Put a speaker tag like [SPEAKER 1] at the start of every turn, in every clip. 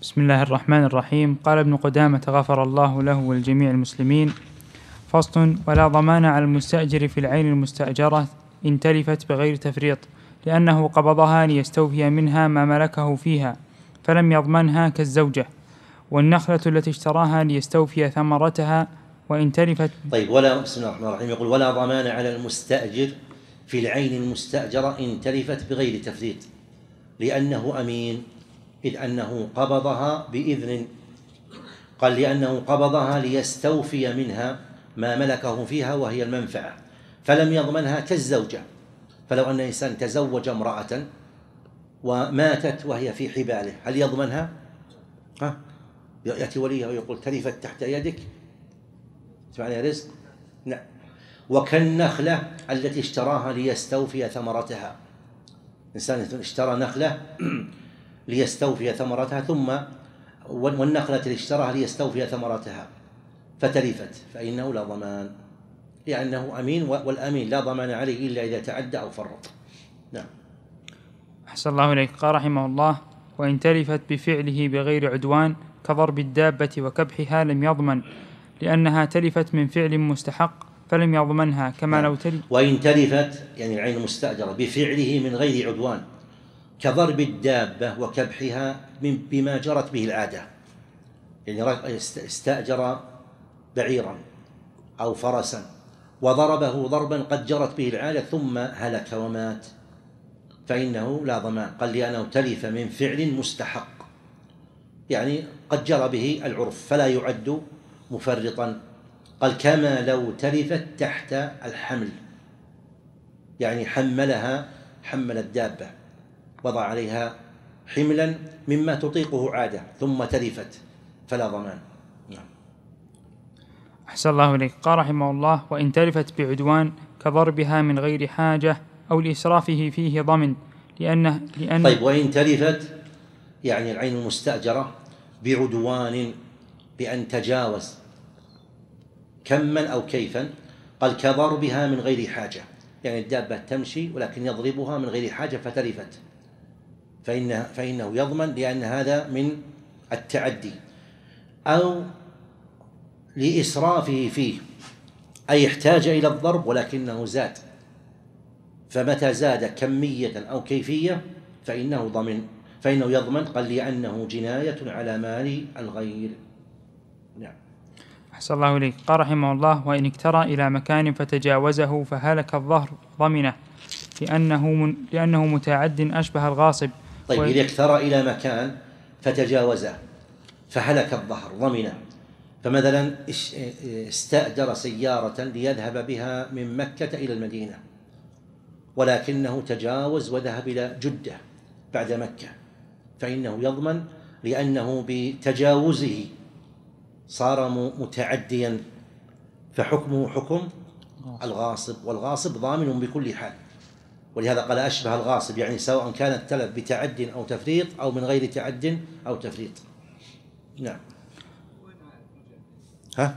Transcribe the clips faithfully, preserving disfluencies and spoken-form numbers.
[SPEAKER 1] بسم الله الرحمن الرحيم. قال ابن قدامة غفر الله له ولجميع المسلمين: فصل: ولا ضمان على المستأجر في العين المستأجرة إن تلفت بغير تفريط، لأنه قبضها ليستوفي منها ما ملكه فيها فلم يضمنها كالزوجة، والنخلة التي اشتراها ليستوفي ثمرتها وإن تلفت.
[SPEAKER 2] طيب ولا بسم الله الرحمن الرحيم يقول: ولا ضمان على المستأجر في العين المستأجرة إن تلفت بغير تفريط، لأنه أمين، إذ أنه قبضها بإذن. قال: لأنه قبضها ليستوفي منها ما ملكه فيها وهي المنفعة فلم يضمنها كالزوجة. فلو أن إنسان تزوج امرأة وماتت وهي في حباله، هل يضمنها؟ ها؟ يأتي وليها ويقول: تلفت تحت يدك، تسمعني رزق؟ نعم. وكالنخلة التي اشتراها ليستوفي ثمرتها، إنسان اشترى نخلة ليستوفي ثمرتها، ثم والنخلة التي اشتراها ليستوفي ثمرتها فتلفت، فإنه لا ضمان، لأنه أمين، والأمين لا ضمان عليه إلا إذا تعدى أو فرط. نعم.
[SPEAKER 1] أحسن الله إليك. قال رحمه الله: وإن تلفت بفعله بغير عدوان كضرب الدابة وكبحها لم يضمن، لأنها تلفت من فعل مستحق فلم يضمنها، كما
[SPEAKER 2] نعم.
[SPEAKER 1] لو تلف.
[SPEAKER 2] وإن تلفت يعني العين المستأجرة بفعله من غير عدوان كضرب الدابة وكبحها بما جرت به العادة، يعني استأجر بعيرا أو فرسا وضربه ضربا قد جرت به العادة ثم هلك ومات، فإنه لا ضمان. قال: لأنه تلف من فعل مستحق، يعني قد جرى به العرف فلا يعد مفرطا. قال: كما لو تلفت تحت الحمل، يعني حملها، حمل الدابة، وضع عليها حملا مما تطيقه عادة ثم تلفت، فلا ضمان. نعم.
[SPEAKER 1] أحسن الله إليك. قال رحمه الله: وإن تلفت بعدوان كضربها من غير حاجة أو لإسرافه فيه ضمن، لأنه لأن
[SPEAKER 2] طيب وإن تلفت يعني العين المستأجرة بعدوان، بأن تجاوز كما أو كيفا. قال: كضربها من غير حاجة، يعني الدابة تمشي ولكن يضربها من غير حاجة فتلفت، فإنه, فإنه يضمن، لأن هذا من التعدي. أو لإسرافه فيه، أي احتاج إلى الضرب ولكنه زاد، فمتى زاد كمية أو كيفية فإنه ضمن، فإنه يضمن. قال: لأنه جناية على مال الغير. نعم.
[SPEAKER 1] أحسن الله إليك. قال رحمه الله: وإن اكترى إلى مكان فتجاوزه فهلك الظهر ضمنه، لأنه, من لأنه متعد أشبه الغاصب.
[SPEAKER 2] طيب إذا اكترى إلى مكان فتجاوزه فهلك الظهر ضمنه، فمثلا استأجر سيارة ليذهب بها من مكة إلى المدينة، ولكنه تجاوز وذهب إلى جدة بعد مكة، فإنه يضمن، لأنه بتجاوزه صار متعديا، فحكمه حكم الغاصب، والغاصب ضامن بكل حال. ولهذا قال: أشبه الغاصب، يعني سواء كان التلف بتعد أو تفريط أو من غير تعد أو تفريط. نعم. ها؟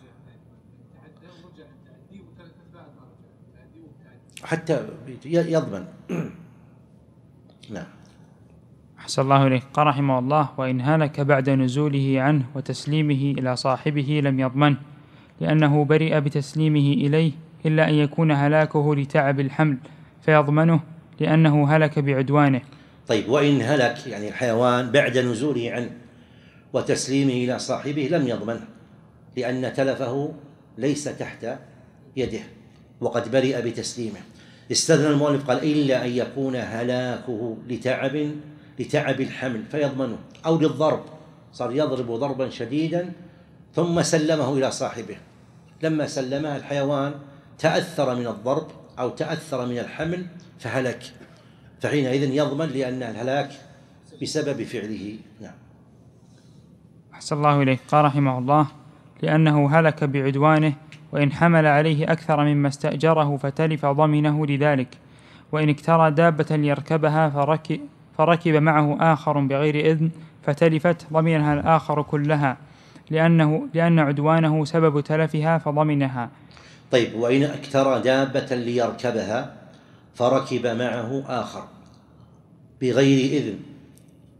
[SPEAKER 2] حتى يضمن. نعم.
[SPEAKER 1] أحسن الله إليك. قال رحمه الله: وإن هلك بعد نزوله عنه وتسليمه إلى صاحبه لم يضمنه، لأنه برئ بتسليمه إليه، إلا أن يكون هلاكه لتعب الحمل فيضمنه، لأنه هلك بعدوانه.
[SPEAKER 2] طيب وإن هلك يعني الحيوان بعد نزوله عنه وتسليمه إلى صاحبه لم يضمنه، لأن تلفه ليس تحت يده وقد برئ بتسليمه. استثنى المؤلف قال: إلا أن يكون هلاكه لتعب لتعب الحمل فيضمنه، أو للضرب، صار يضرب ضربا شديدا ثم سلمه إلى صاحبه، لما سلمه الحيوان تأثر من الضرب أو تأثر من الحمل فهلك، فحينئذ يضمن، لأن الهلاك بسبب فعله. نعم.
[SPEAKER 1] أحسن الله إليك. قال رحمه الله: لأنه هلك بعدوانه، وإن حمل عليه أكثر مما استأجره فتلف ضمنه لذلك. وإن اكترى دابة ليركبها فركب, فركب معه آخر بغير إذن فتلفت ضمنها الآخر كلها، لأنه لأن عدوانه سبب تلفها فضمنها.
[SPEAKER 2] طيب وإن اكترى دابة ليركبها فركب معه آخر بغير إذن،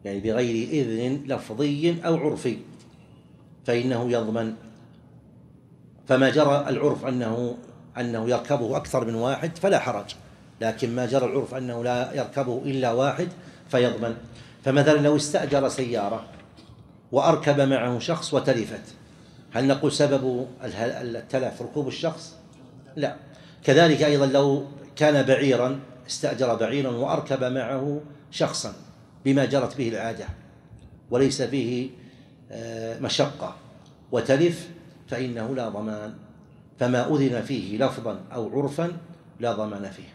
[SPEAKER 2] يعني بغير إذن لفظي أو عرفي فإنه يضمن. فما جرى العرف أنه أنه يركبه أكثر من واحد فلا حرج، لكن ما جرى العرف أنه لا يركبه إلا واحد فيضمن. فمثلا لو استأجر سيارة وأركب معه شخص وتلفت، هل نقول سبب التلف ركوب الشخص؟ لا. كذلك أيضا لو كان بعيرا، استأجر بعيرا وأركب معه شخصا بما جرت به العادة وليس فيه مشقة وتلف فإنه لا ضمان. فما أذن فيه لفظا أو عرفا لا ضمان فيه.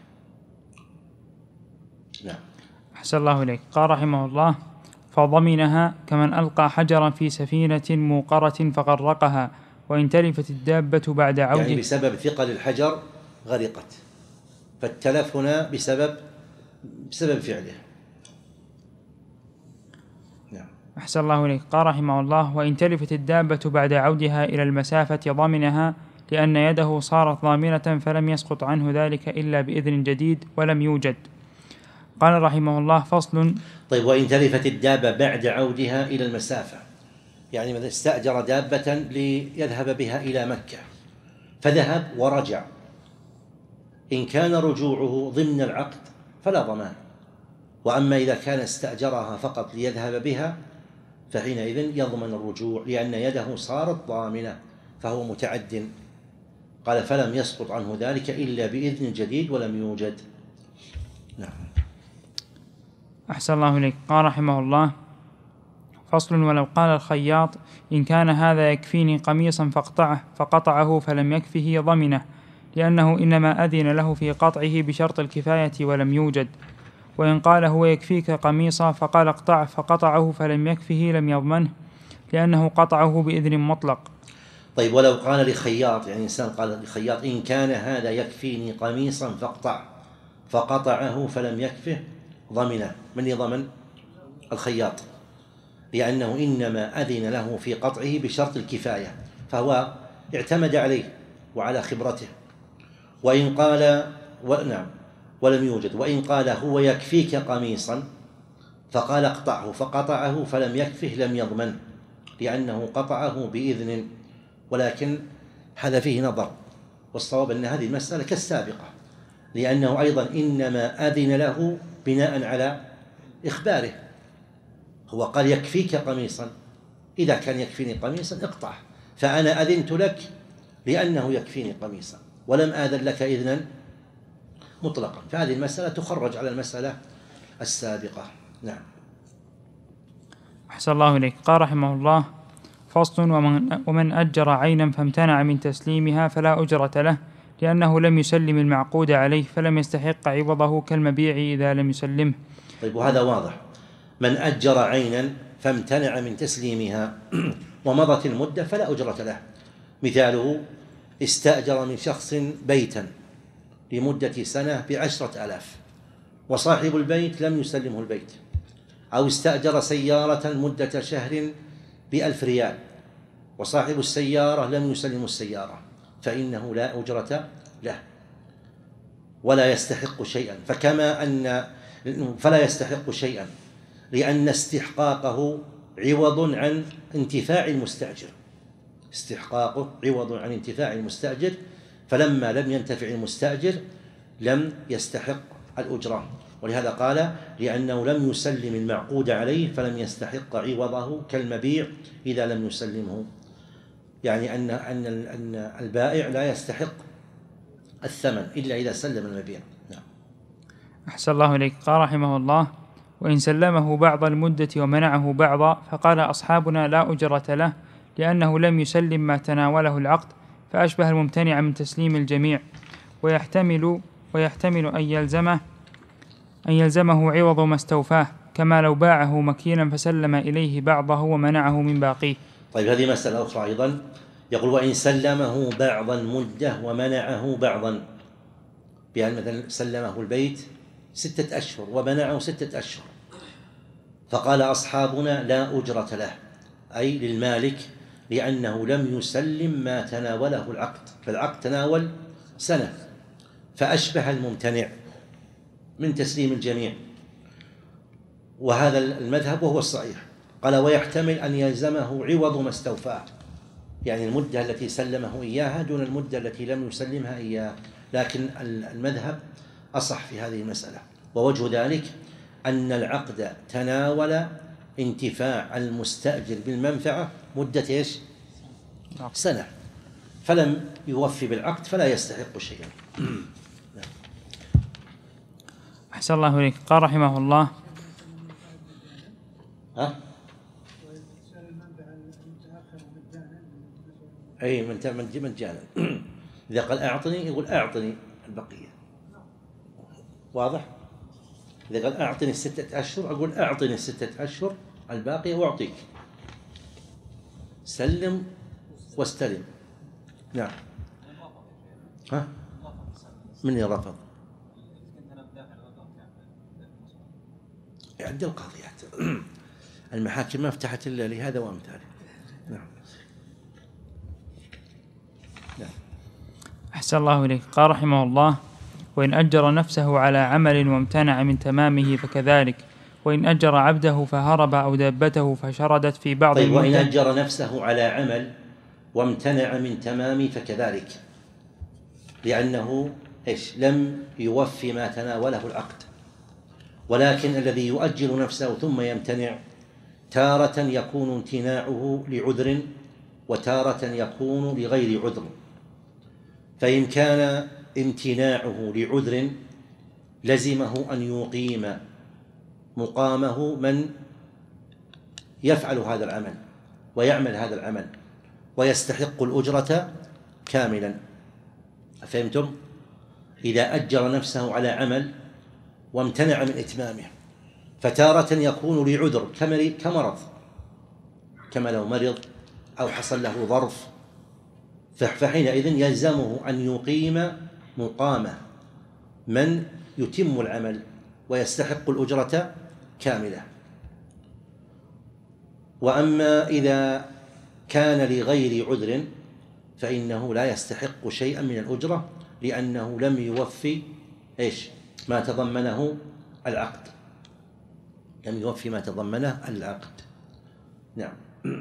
[SPEAKER 2] نعم.
[SPEAKER 1] أحسن الله إليك. قال رحمه الله: فضمنها كمن ألقى حجرا في سفينة موقرة فغرقها وإن تلفت الدابة بعد عوده،
[SPEAKER 2] يعني بسبب ثقل الحجر غرقت، فالتلف هنا بسبب بسبب فعله. نعم.
[SPEAKER 1] أحسن الله إليك. قال رحمه الله: وإن تلفت الدابة بعد عودها إلى المسافة ضمنها لأن يده صارت ضامنة فلم يسقط عنه ذلك إلا بإذن جديد ولم يوجد. قال رحمه الله: فصل.
[SPEAKER 2] طيب، وإن تلفت الدابة بعد عودها إلى المسافة، يعني مثلا استأجر دابة ليذهب بها إلى مكة فذهب ورجع، إن كان رجوعه ضمن العقد فلا ضمان. وأما إذا كان استأجرها فقط ليذهب بها فحينئذ يضمن الرجوع لأن يده صارت ضامنة فهو متعد. قال: فلم يسقط عنه ذلك إلا بإذن جديد ولم يوجد. نعم.
[SPEAKER 1] أحسن الله إليك. قال رحمه الله: فصل. ولو قال الخياط: إن كان هذا يكفيني قميصا فاقطعه فقطعه فلم يكفه ضمنه، لأنه إنما أذن له في قطعه بشرط الكفاية ولم يوجد. وإن قال: هو يكفيك قميصا فقال اقطعه فقطعه فلم يكفه لم يضمنه، لأنه قطعه بإذن مطلق.
[SPEAKER 2] طيب، ولو قال لخياط، يعني إنسان قال لخياط: إن كان هذا يكفيني قميصا فاقطع، فقطعه فلم يكفه ضمنه. من يضمن؟ الخياط، لأنه إنما أذن له في قطعه بشرط الكفاية فهو اعتمد عليه وعلى خبرته. وإن قال ونعم ولم يوجد. وإن قال: هو يكفيك قميصا فقال اقطعه فقطعه فلم يكفه لم يضمن، لأنه قطعه بإذن. ولكن هذا فيه نظر، والصواب أن هذه المسألة كالسابقة، لأنه أيضا إنما أذن له بناء على إخباره. هو قال: يكفيك قميصا، إذا كان يكفيني قميصا اقطعه، فأنا أذنت لك لأنه يكفيني قميصا ولم آذن لك إذنا مطلقا. فهذه المسألة تخرج على المسألة السابقة. نعم.
[SPEAKER 1] أحسن الله إليك. قال رحمه الله: فصل. ومن, ومن أجر عينا فامتنع من تسليمها فلا أجرة له، لأنه لم يسلم المعقود عليه فلم يستحق عوضه كالمبيع إذا لم يسلمه.
[SPEAKER 2] طيب، وهذا واضح. من أجر عينا فامتنع من تسليمها ومضت المدة فلا أجرة له. مثاله: استأجر من شخص بيتا لمدة سنة بعشرة آلاف وصاحب البيت لم يسلمه البيت، أو استأجر سيارة مدة شهر بألف ريال وصاحب السيارة لم يسلم السيارة، فإنه لا أجرة له ولا يستحق شيئا. فكما أن فلا يستحق شيئا لأن استحقاقه عوض عن انتفاع المستأجر، استحقاقه عوض عن انتفاع المستأجر، فلما لم ينتفع المستأجر لم يستحق الأجرة. ولهذا قال: لأنه لم يسلم المعقود عليه فلم يستحق عوضه كالمبيع إذا لم يسلمه، يعني أن أن أن البائع لا يستحق الثمن إلا إذا سلم المبيع. نعم.
[SPEAKER 1] أحسن الله إليك. قال رحمه الله: وإن سلمه بعض المدة ومنعه بعضا فقال أصحابنا: لا أجرة له، لأنه لم يسلم ما تناوله العقد، فأشبه الممتنع من تسليم الجميع، ويحتمل ويحتمل أن يلزمه أن يلزمه عوض ما استوفاه، كما لو باعه مكينا فسلم إليه بعضه ومنعه من باقيه.
[SPEAKER 2] طيب، هذه مسألة أخرى أيضا. يقول: وإن سلمه بعض المدة ومنعه بعضا، بأن مثلا سلمه البيت ستة أشهر ومنعه ستة أشهر، فقال أصحابنا: لا أجرة له، أي للمالك، لأنه لم يسلم ما تناوله العقد، فالعقد تناول سنة، فأشبه الممتنع من تسليم الجميع. وهذا المذهب وهو الصحيح. قال ويحتمل أن يلزمه عوض ما استوفاه، يعني المدة التي سلمه إياها دون المدة التي لم يسلمها إياه، لكن المذهب أصح في هذه المسألة. ووجه ذلك أن العقد تناول انتفاع المستأجر بالمنفعة مدة إيش؟ سنة، فلم يوفي بالعقد فلا يستحق شيئا.
[SPEAKER 1] أحسن الله إليك. قال رحمه الله:
[SPEAKER 2] ها؟ أي من من مجانا. إذا قال أعطني يقول أعطني البقية، واضح؟ إذا قال أعطني الستة أشهر أقول أعطني الستة أشهر الباقية وأعطيك، سلم واستلم. نعم. ها؟ من رفض؟ عند القاضيات. المحاكم ما فتحت إلا لهذا وأمثاله. نعم. نعم.
[SPEAKER 1] أحسن الله إليك. قال رحمه الله: وإن أجر نفسه على عمل وامتنع من تمامه فكذلك، وإن أجر عبده فهرب أو دابته فشردت في بعض
[SPEAKER 2] طيب،
[SPEAKER 1] المدة.
[SPEAKER 2] وإن أجر نفسه على عمل وامتنع من تمامه فكذلك، لأنه إيش؟ لم يوفي ما تناوله العقد. ولكن الذي يؤجر نفسه ثم يمتنع تارة يكون امتناعه لعذر وتارة يكون لغير عذر. فإن كان امتناعه لعذر لزمه أن يقيم مقامه من يفعل هذا العمل ويعمل هذا العمل ويستحق الأجرة كاملا. فهمتم؟ إذا أجر نفسه على عمل وامتنع من إتمامه فتارة يكون لعذر كمرض، كما لو مرض أو حصل له ظرف، فحينئذ يلزمه أن يقيم مقامه من يتم العمل ويستحق الأجرة كاملة. وأما إذا كان لغير عذر فإنه لا يستحق شيئا من الأجرة، لأنه لم يوفي إيش؟ ما تضمنه العقد، لم يوفي ما تضمنه العقد. نعم.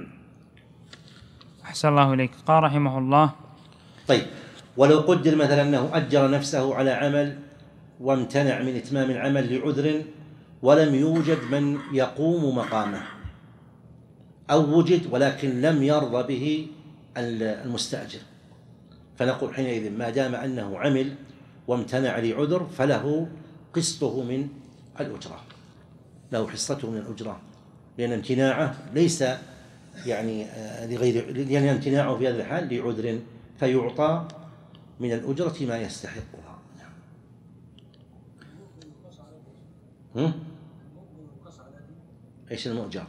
[SPEAKER 1] أحسن الله إليك. قال رحمه الله:
[SPEAKER 2] طيب، ولو قدر مثلا أنه أجر نفسه على عمل وامتنع من إتمام العمل لعذر ولم يوجد من يقوم مقامه، أو وجد ولكن لم يرضى به المستأجر، فنقول حينئذ ما دام أنه عمل وامتنع لعذر فله قسطه من الأجرة، له حصته من الأجرة، لأن امتناعه ليس يعني لغير، لأن امتناعه في هذا الحال لعذر فيعطى من الأجرة ما يستحقها. هم؟ إيش المؤجر؟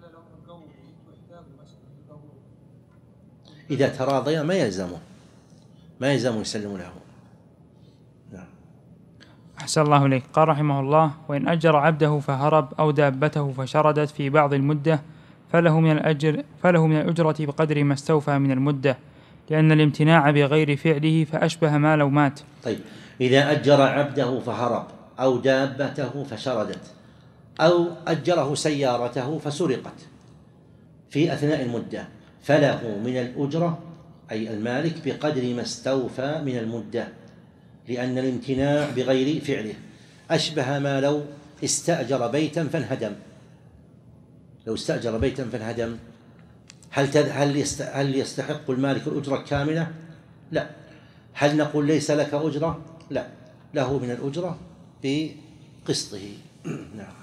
[SPEAKER 2] إذا تراضيا ما يلزمه ما يلزمه يسلم له. نعم.
[SPEAKER 1] أحسن الله إليك. قال رحمه الله: وإن أجر عبده فهرب أو دابته فشردت في بعض المدة فله من الأجر فله من الأجرة بقدر ما استوفى من المدة، لأن الامتناع بغير فعله فأشبه ما لو مات.
[SPEAKER 2] طيب، إذا أجر عبده فهرب أو دابته فشردت أو أجره سيارته فسرقت في أثناء المدة فله من الأجرة أي المالك بقدر ما استوفى من المدة، لأن الامتناع بغير فعله أشبه ما لو استأجر بيتا فانهدم. لو استأجر بيتا فانهدم هل هل يستحق المالك الأجرة كاملة؟ لا. هل نقول ليس لك أجرة؟ لا، له من الأجرة بقسطه. نعم.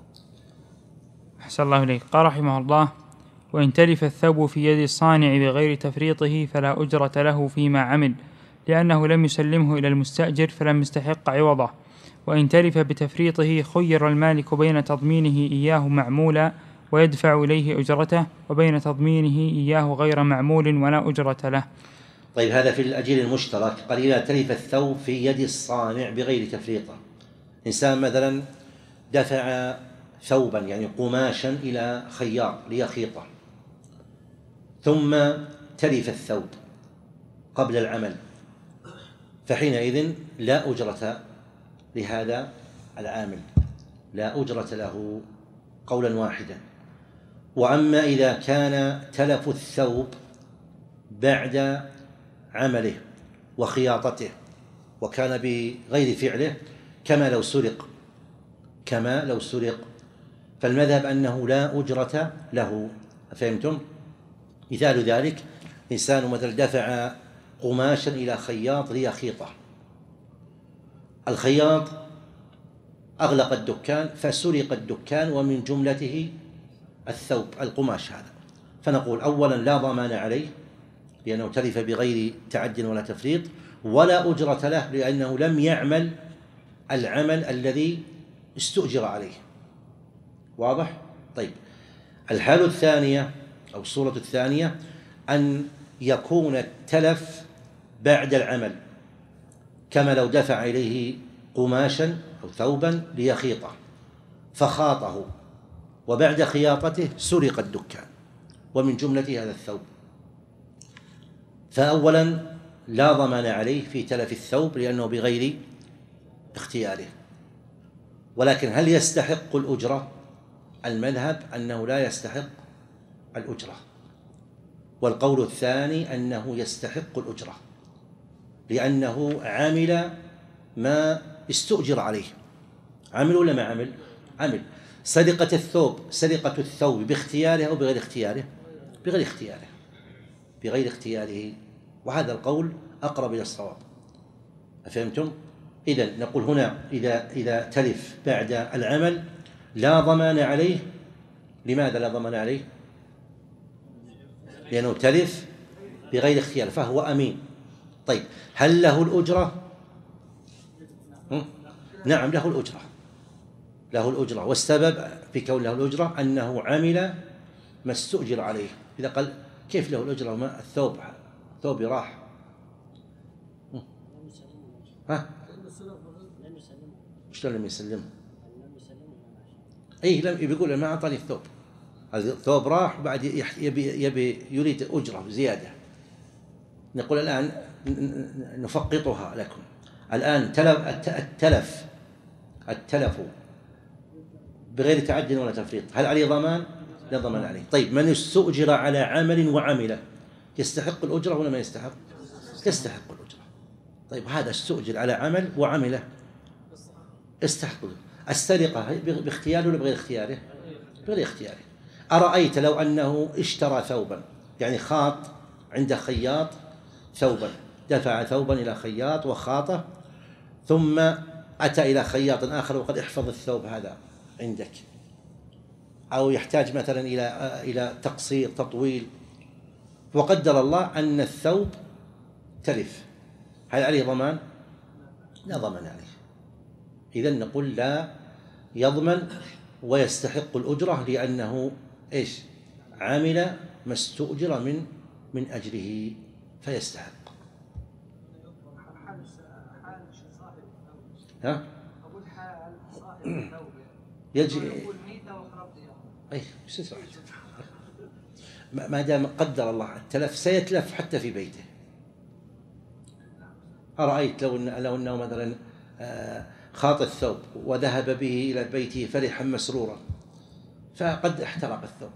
[SPEAKER 1] أحسن الله إليك. قال رحمه الله: وإن تلف الثوب في يد الصانع بغير تفريطه فلا أجرة له فيما عمل، لأنه لم يسلمه إلى المستأجر فلم يستحق عوضه. وإن تلف بتفريطه خير المالك بين تضمينه إياه معمولا ويدفع إليه أجرته، وبين تضمينه إياه غير معمول ولا أجرة له.
[SPEAKER 2] طيب، هذا في الأجير المشترك. قال إذا تلف الثوب في يد الصانع بغير تفريطه، إنسان مثلا دفع ثوبا يعني قماشا إلى خياط ليخيطه ثم تلف الثوب قبل العمل، فحينئذ لا أجرة لهذا العامل، لا أجرة له قولا واحدا. وأما إذا كان تلف الثوب بعد عمله وخياطته وكان بغير فعله كما لو سرق كما لو سرق فالمذهب أنه لا أجرة له. فهمتم؟ مثال ذلك إنسان مثلا دفع قماشا إلى خياط ليخيطه، الخياط أغلق الدكان فسرق الدكان ومن جملته الثوب القماش هذا، فنقول أولا لا ضمان عليه لأنه تلف بغير تعد ولا تفريط، ولا أجرة له لأنه لم يعمل العمل الذي استؤجر عليه. واضح؟ طيب، الحالة الثانية أو الصورة الثانية أن يكون التلف بعد العمل كما لو دفع إليه قماشا أو ثوبا ليخيطه فخاطه وبعد خياطته سرق الدكان ومن جملته هذا الثوب، فأولا لا ضمان عليه في تلف الثوب لأنه بغير اختياره، ولكن هل يستحق الأجرة؟ المذهب أنه لا يستحق الأجرة، والقول الثاني أنه يستحق الأجرة لأنه عمل ما استؤجر عليه. عمل ولا ما عمل؟ عمل. سرقة الثوب سرقة الثوب باختياره أو بغير اختياره؟ بغير اختياره بغير اختياره وهذا القول أقرب إلى الصواب. أفهمتم؟ إذن نقول هنا إذا إذا تلف بعد العمل لا ضمان عليه. لماذا لا ضمان عليه؟ لأنه تلف بغير اختيار فهو أمين. طيب، هل له الأجرة؟ نعم له الأجرة له الأجرة والسبب في كون له الأجرة أنه عمل ما استؤجر عليه. إذا قال كيف له الأجرة وما الثوب ثوبي راح؟ ها؟ شلون لم يسلمه؟ أي لم بيقول ما أعطاني الثوب، الثوب راح بعد يبي يبي يريد أجرة زيادة. نقول الآن نفقطها لكم. الآن تلف التلف التلف بغير تعد ولا تفريط هل عليه ضمان؟ لا ضمان عليه. طيب، من استؤجر على عمل وعمله يستحق الأجرة ولا ما يستحق؟ يستحق الأجرة. طيب، هذا استؤجر على عمل وعمله يستحق. السرقة باختياره ولا بغير اختياره؟ بغير اختياره. أرأيت لو أنه اشترى ثوبا، يعني خاط عند خياط ثوبا، دفع ثوبا إلى خياط وخاطه ثم أتى إلى خياط آخر وقد احفظ الثوب هذا عندك، أو يحتاج مثلا إلى إلى تقصير تطويل، وقدر الله أن الثوب تلف، هل عليه ضمان؟ لا ضمان عليه. إذن نقول لا يضمن ويستحق الأجرة لأنه إيش؟ عمل ما استؤجر من من أجله فيستحق. ها؟ يجي أي ما دام قدر الله التلف سيتلف حتى في بيته. أرأيت لو إن لو أنه مثلا خاط الثوب وذهب به إلى بيته فرحا مسرورا فقد احترق الثوب،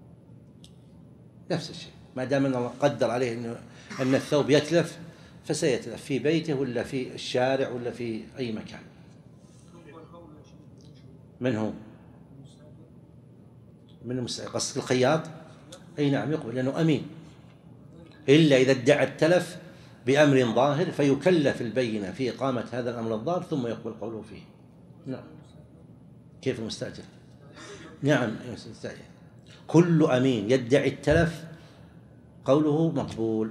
[SPEAKER 2] نفس الشيء ما دام أن الله قدر عليه إنه أن الثوب يتلف فسيتلف في بيته ولا في الشارع ولا في أي مكان. من هو؟ من المستأجر قصد الخياط؟ أي نعم يقبل لأنه أمين، إلا إذا ادعى التلف بأمر ظاهر فيكلف البينة في إقامة هذا الأمر الظاهر ثم يقبل قوله فيه. نعم. كيف المستأجر؟ نعم المستأجر كل أمين يدعي التلف قوله مقبول،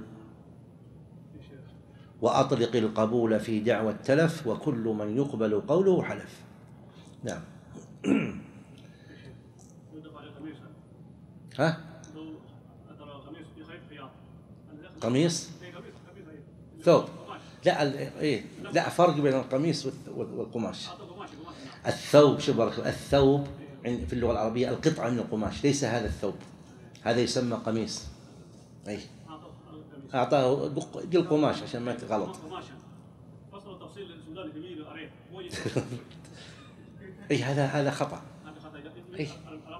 [SPEAKER 2] وأطلق القبول في دعوى التلف وكل من يقبل قوله حلف. نعم. ها؟ قميص؟ ثوب؟ لا إيه لا فرق بين القميص والقماش. الثوب شو بارك الله، الثوب في اللغة العربية القطعة من القماش، ليس هذا الثوب، هذا يسمى قميص. أي أعطاه القماش عشان ما تغلط. أي هذا هذا خطأ. أي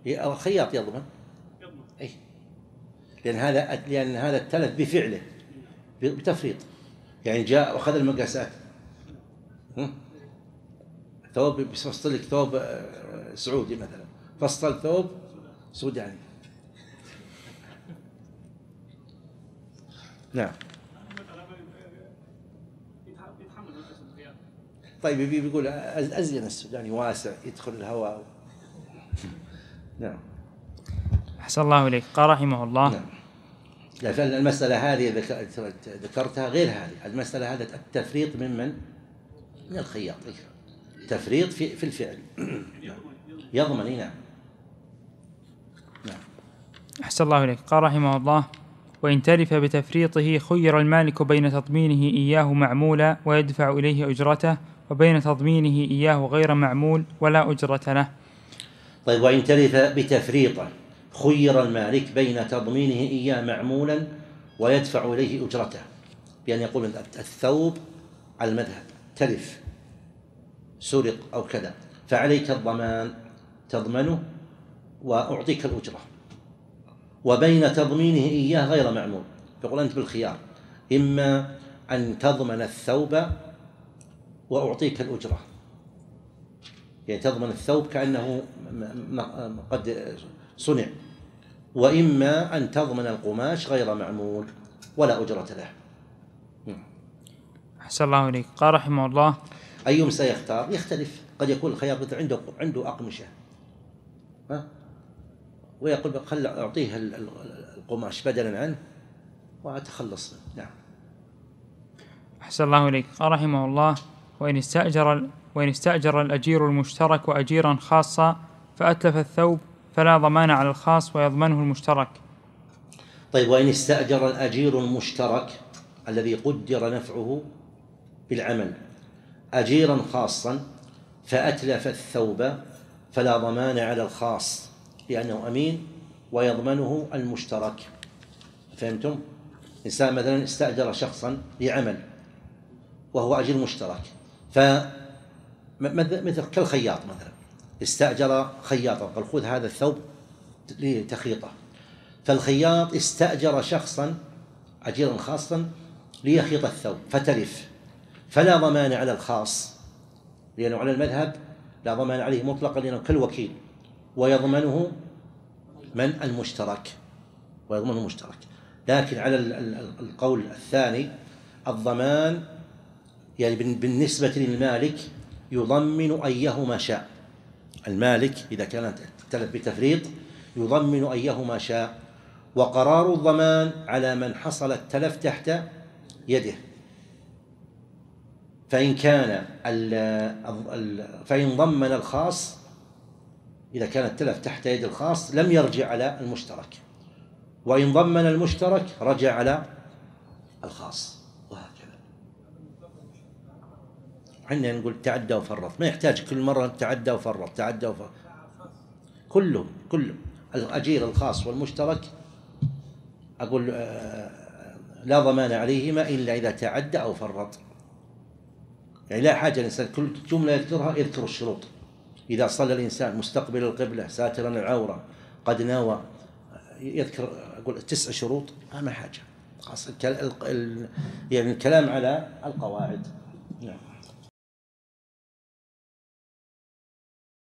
[SPEAKER 2] الخياط يضمن. أي، لأن هذا لأن هذا التلف بفعله بتفريط. يعني جاء وأخذ المقاسات، ثوب بيفصل لك ثوب سعودي مثلا، فصل ثوب سوداني. نعم. طيب بيقول أزين السوداني واسع يدخل الهواء. نعم.
[SPEAKER 1] أحسن الله إليك. قال رحمه الله.
[SPEAKER 2] نعم. لا، المسألة هذه ذكرتها غير هذه المسألة، هذا التفريط ممن من الخياط، تفريط في في الفعل. يضمن. نعم. نعم.
[SPEAKER 1] أحسن الله إليك. قال رحمه الله: وإن تلف بتفريطه خير المالك بين تضمينه إياه معمولا ويدفع إليه أجرته، وبين تضمينه إياه غير معمول ولا أجرة له.
[SPEAKER 2] طيب، وإن تلف بتفريطه خير المالك بين تضمينه إياه معمولا ويدفع إليه أجرته، بأن يقول الثوب على المذهب تلف، سرق أو كذا، فعليك الضمان، تضمنه وأعطيك الأجرة. وبين تضمينه إياه غير معمول، يقول أنت بالخيار، إما أن تضمن الثوب وأعطيك الأجرة، يعني تضمن الثوب كأنه قد صنع، وإما أن تضمن القماش غير معمول ولا أجرة له.
[SPEAKER 1] أحسن الله إليك. قال رحمه الله:
[SPEAKER 2] أيهم سيختار؟ يختلف. قد يكون الخياط عنده عنده أقمشة، ها، ويقول خل أعطيه القماش بدلا عنه وأتخلص. نعم.
[SPEAKER 1] أحسن الله إليك. قال رحمه الله: وإن استأجر وإن استأجر الأجير المشترك أجيرا خاصا فأتلف الثوب فلا ضمان على الخاص ويضمنه المشترك.
[SPEAKER 2] طيب، وإن استأجر الأجير المشترك الذي قدر نفعه بالعمل أجيرا خاصا فأتلف الثوب فلا ضمان على الخاص لأنه أمين ويضمنه المشترك. فهمتم؟ إنسان مثلا استأجر شخصا لعمل وهو أجير مشترك، فمثل كالخياط مثلا استأجر خياطا، قال خذ هذا الثوب لتخيطه، فالخياط استأجر شخصا أجيرا خاصا ليخيط الثوب فتلف، فلا ضمان على الخاص لأنه على المذهب لا ضمان عليه مطلقا لأنه كالوكيل، ويضمنه من المشترك ويضمنه المشترك. لكن على القول الثاني الضمان يعني بالنسبة للمالك يضمن أيهما شاء. المالك إذا كانت تلف بتفريط يضمن أيهما شاء، وقرار الضمان على من حصل التلف تحت يده. فإن كان فإن ضمن الخاص، إذا كان التلف تحت يد الخاص لم يرجع على المشترك، وإن ضمن المشترك رجع على الخاص، وهكذا. حنا نقول تعدى وفرط، ما يحتاج كل مرة تعدى وفرط تعدى وفرط، كلهم كلهم الأجير الخاص والمشترك أقول لا ضمان عليهما إلا إذا تعدى أو فرط. يعني لا حاجة الإنسان كل جملة يذكرها يذكر الشروط. إذا صلى الإنسان مستقبل القبلة ساترا العورة قد نوى، يذكر أقول تسع شروط، ما حاجة خاصة يعني الكلام على القواعد. نعم.